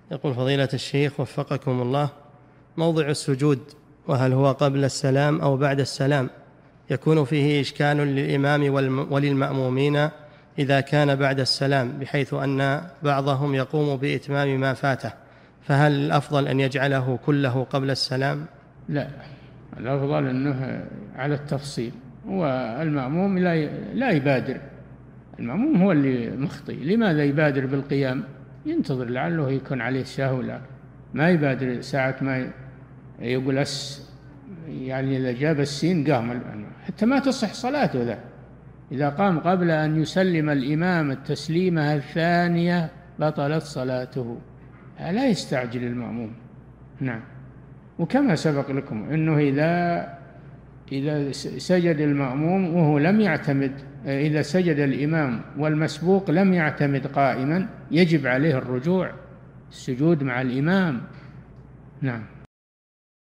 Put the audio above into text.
يقول فضيلة الشيخ وفقكم الله، موضع السجود وهل هو قبل السلام أو بعد السلام؟ يكون فيه إشكال للإمام وللمأمومين إذا كان بعد السلام، بحيث أن بعضهم يقوم بإتمام ما فاته، فهل الأفضل أن يجعله كله قبل السلام؟ لا، الأفضل أنه على التفصيل، والمأموم لا يبادر. المأموم هو اللي مخطئ، لماذا يبادر بالقيام؟ ينتظر لعله يكون عليه سهو، ما يبادر ساعة ما يقول يعني إذا جاب السين قام، حتى ما تصح صلاته ذا. إذا قام قبل أن يسلم الإمام التسليمة الثانية بطلت صلاته، لا يستعجل المأموم. نعم. وكما سبق لكم أنه إذا سجد المأموم وهو لم يعتمد، إذا سجد الإمام والمسبوق لم يعتمد قائما، يجب عليه الرجوع السجود مع الإمام. نعم.